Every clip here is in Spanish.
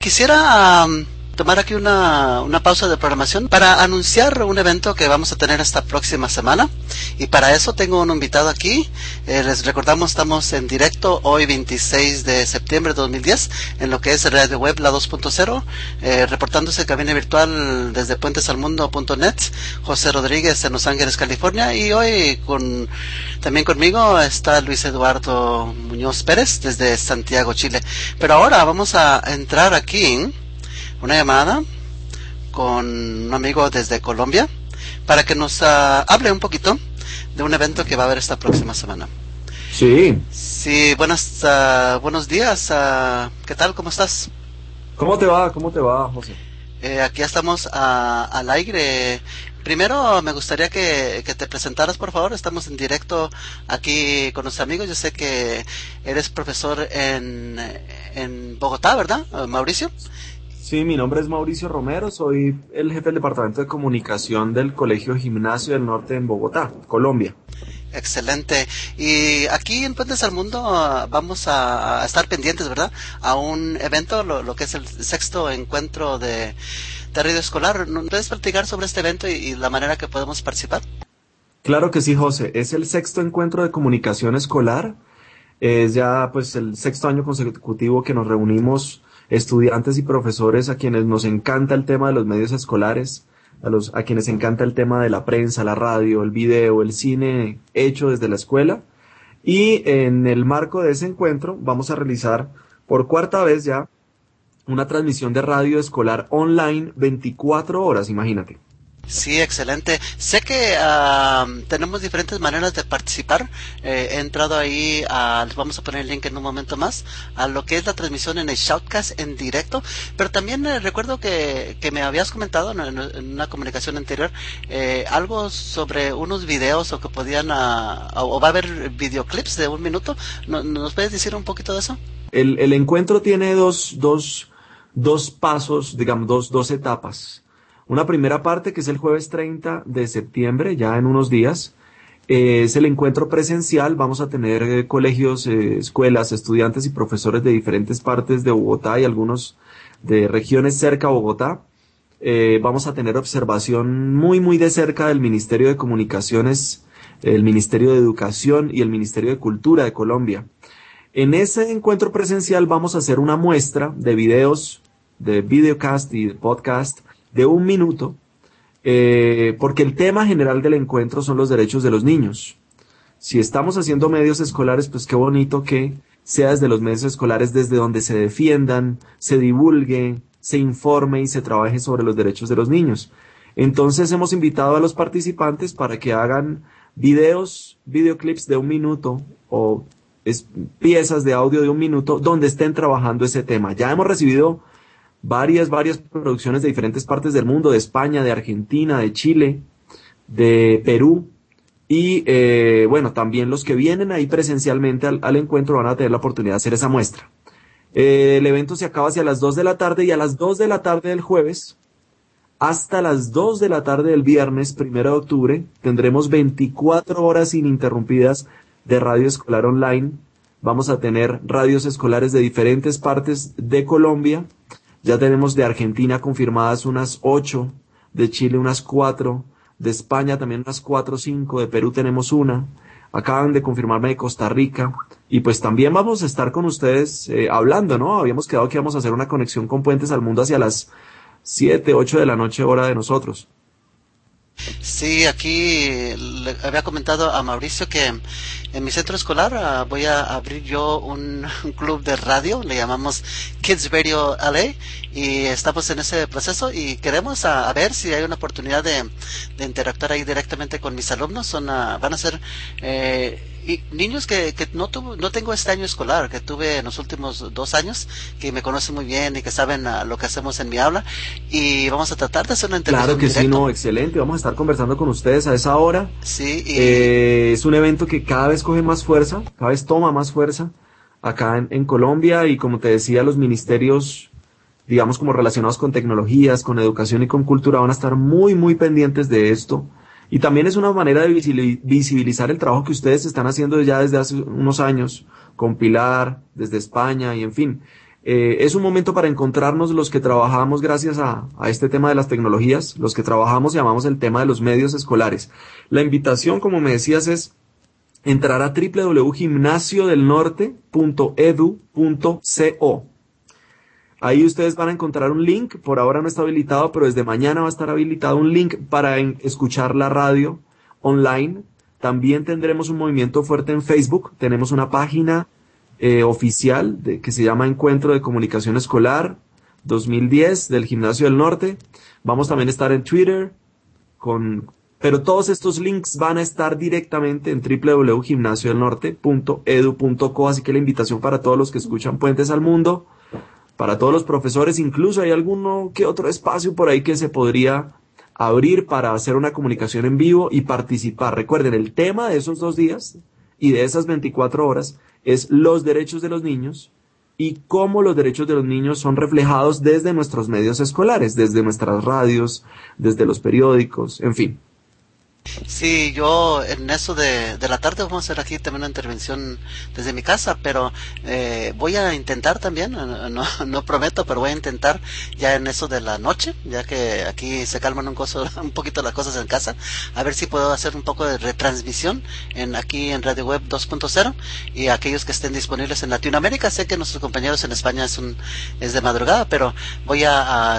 Quisiera tomar aquí una pausa de programación para anunciar un evento que vamos a tener esta próxima semana, y para eso tengo un invitado aquí. Les recordamos, estamos en directo hoy 26 de septiembre de 2010 en lo que es Radio Web la 2.0, reportándose en cabina virtual desde puentesalmundo.net, José Rodríguez en Los Ángeles, California, y hoy también conmigo está Luis Eduardo Muñoz Pérez desde Santiago, Chile. Pero ahora vamos a entrar aquí una llamada con un amigo desde Colombia para que nos hable un poquito de un evento que va a haber esta próxima semana. Sí. Sí, buenos días. ¿Qué tal? ¿Cómo estás? ¿Cómo te va? ¿Cómo te va, José? Aquí estamos al aire. Primero me gustaría que te presentaras, por favor. Estamos en directo aquí con nuestros amigos. Yo sé que eres profesor en Bogotá, ¿verdad, Mauricio? Sí, mi nombre es Mauricio Romero, soy el jefe del departamento de comunicación del Colegio Gimnasio del Norte en Bogotá, Colombia. Excelente. Y aquí en Puentes al Mundo vamos a estar pendientes, ¿verdad?, a un evento, lo que es el sexto encuentro de radio escolar. ¿Nos puedes platicar sobre este evento y la manera que podemos participar? Claro que sí, José. Es el sexto encuentro de comunicación escolar. Es ya pues el sexto año consecutivo que nos reunimos estudiantes y profesores a quienes nos encanta el tema de los medios escolares, a quienes encanta el tema de la prensa, la radio, el video, el cine hecho desde la escuela. Y en el marco de ese encuentro vamos a realizar por cuarta vez ya una transmisión de radio escolar online 24 horas, imagínate. Sí, excelente. Sé que tenemos diferentes maneras de participar. He entrado ahí, les vamos a poner el link en un momento más, a lo que es la transmisión en el Shoutcast en directo. Pero también recuerdo que me habías comentado en una comunicación anterior algo sobre unos videos o que podían, o va a haber videoclips de 1 minuto. ¿Nos puedes decir un poquito de eso? El encuentro tiene dos pasos, digamos, dos etapas. Una primera parte, que es el jueves 30 de septiembre, ya en unos días, es el encuentro presencial. Vamos a tener colegios, escuelas, estudiantes y profesores de diferentes partes de Bogotá y algunos de regiones cerca a Bogotá. Vamos a tener observación muy de cerca del Ministerio de Comunicaciones, el Ministerio de Educación y el Ministerio de Cultura de Colombia. En ese encuentro presencial vamos a hacer una muestra de videos, de videocast y de podcast, de 1 minuto, porque el tema general del encuentro son los derechos de los niños. Si estamos haciendo medios escolares, pues qué bonito que sea desde los medios escolares desde donde se defiendan, se divulgue, se informe y se trabaje sobre los derechos de los niños. Entonces hemos invitado a los participantes para que hagan videoclips de 1 minuto o piezas de audio de 1 minuto donde estén trabajando ese tema. Ya hemos recibido varias producciones de diferentes partes del mundo, de España, de Argentina, de Chile, de Perú, y bueno, también los que vienen ahí presencialmente al encuentro van a tener la oportunidad de hacer esa muestra. El evento se acaba hacia las 2 de la tarde, y a las 2 de la tarde del jueves hasta las 2 de la tarde del viernes 1 de octubre tendremos 24 horas ininterrumpidas de radio escolar online. Vamos a tener radios escolares de diferentes partes de Colombia. Ya tenemos de Argentina confirmadas unas 8, de Chile unas 4, de España también unas 4 o 5, de Perú tenemos una, acaban de confirmarme de Costa Rica, y pues también vamos a estar con ustedes hablando, ¿no? Habíamos quedado que íbamos a hacer una conexión con Puentes al Mundo hacia las 7, 8 de la noche, hora de nosotros. Sí, aquí le había comentado a Mauricio que en mi centro escolar voy a abrir yo un club de radio, le llamamos Kids Radio LA, y estamos en ese proceso y queremos a ver si hay una oportunidad de interactuar ahí directamente con mis alumnos. Van a ser y niños que no tengo este año escolar, que tuve en los últimos 2 años, que me conocen muy bien y que saben lo que hacemos en mi aula, y vamos a tratar de hacer una interacción. Claro que sí, no, excelente, vamos a estar conversando con ustedes a esa hora. Sí, es un evento que cada vez coge más fuerza, cada vez toma más fuerza acá en Colombia, y como te decía, los ministerios, digamos, como relacionados con tecnologías, con educación y con cultura, van a estar muy pendientes de esto. Y también es una manera de visibilizar el trabajo que ustedes están haciendo ya desde hace unos años, con Pilar, desde España, y en fin. Es un momento para encontrarnos los que trabajamos gracias a este tema de las tecnologías, los que trabajamos y amamos el tema de los medios escolares. La invitación, como me decías, es entrar a www.gimnasiodelnorte.edu.co. Ahí ustedes van a encontrar un link, por ahora no está habilitado, pero desde mañana va a estar habilitado un link para escuchar la radio online. También tendremos un movimiento fuerte en Facebook, tenemos una página oficial que se llama Encuentro de Comunicación Escolar 2010 del Gimnasio del Norte. Vamos también a estar en Twitter, pero todos estos links van a estar directamente en www.gimnasiodelnorte.edu.co, así que la invitación para todos los que escuchan Puentes al Mundo, para todos los profesores, incluso hay alguno que otro espacio por ahí que se podría abrir para hacer una comunicación en vivo y participar. Recuerden, el tema de esos 2 días y de esas 24 horas es los derechos de los niños y cómo los derechos de los niños son reflejados desde nuestros medios escolares, desde nuestras radios, desde los periódicos, en fin. Sí, yo en eso de la tarde vamos a hacer aquí también una intervención desde mi casa, pero voy a intentar también, no prometo, pero voy a intentar ya en eso de la noche, ya que aquí se calman un poquito las cosas en casa, a ver si puedo hacer un poco de retransmisión aquí en Radio Web 2.0 y aquellos que estén disponibles en Latinoamérica. Sé que nuestros compañeros en España es de madrugada, pero voy a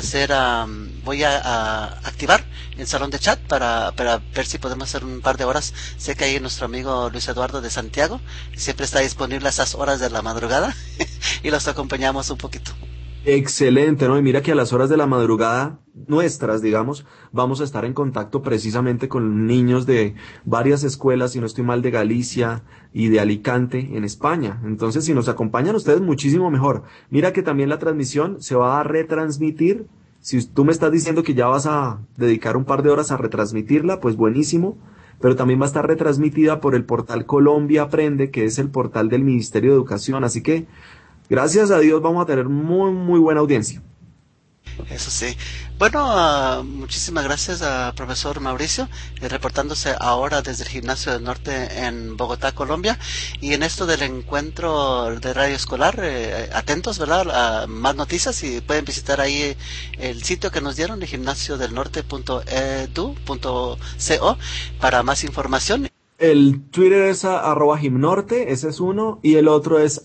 activar el salón de chat para ver si podemos hacer un par de horas. Sé que ahí nuestro amigo Luis Eduardo de Santiago siempre está disponible a esas horas de la madrugada y los acompañamos un poquito. Excelente, ¿no? Y mira que a las horas de la madrugada nuestras, digamos, vamos a estar en contacto precisamente con niños de varias escuelas, si no estoy mal, de Galicia y de Alicante en España. Entonces, si nos acompañan ustedes, muchísimo mejor. Mira que también la transmisión se va a retransmitir. Si tú me estás diciendo que ya vas a dedicar un par de horas a retransmitirla, pues buenísimo, pero también va a estar retransmitida por el portal Colombia Aprende, que es el portal del Ministerio de Educación, así que gracias a Dios vamos a tener muy, muy buena audiencia. Eso sí. Bueno, muchísimas gracias a profesor Mauricio, reportándose ahora desde el Gimnasio del Norte en Bogotá, Colombia. Y en esto del encuentro de radio escolar, atentos, ¿verdad? A más noticias y pueden visitar ahí el sitio que nos dieron, el gimnasiodelnorte.edu.co, para más información. El Twitter es @gimnorte, ese es uno, y el otro es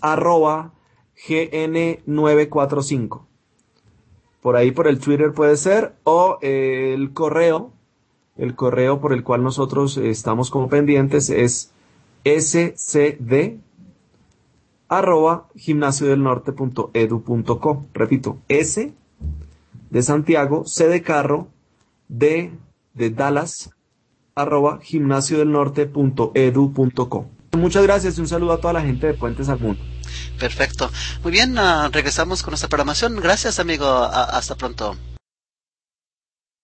@gn945. Por ahí por el Twitter puede ser, o el correo por el cual nosotros estamos como pendientes es scd@gimnasiodelnorte.edu.co. Repito, S de Santiago, C de carro, D de Dallas, @gimnasiodelnorte.edu.co. Muchas gracias y un saludo a toda la gente de Puentes al Mundo. Perfecto. Muy bien, regresamos con nuestra programación. Gracias, amigo. Hasta pronto.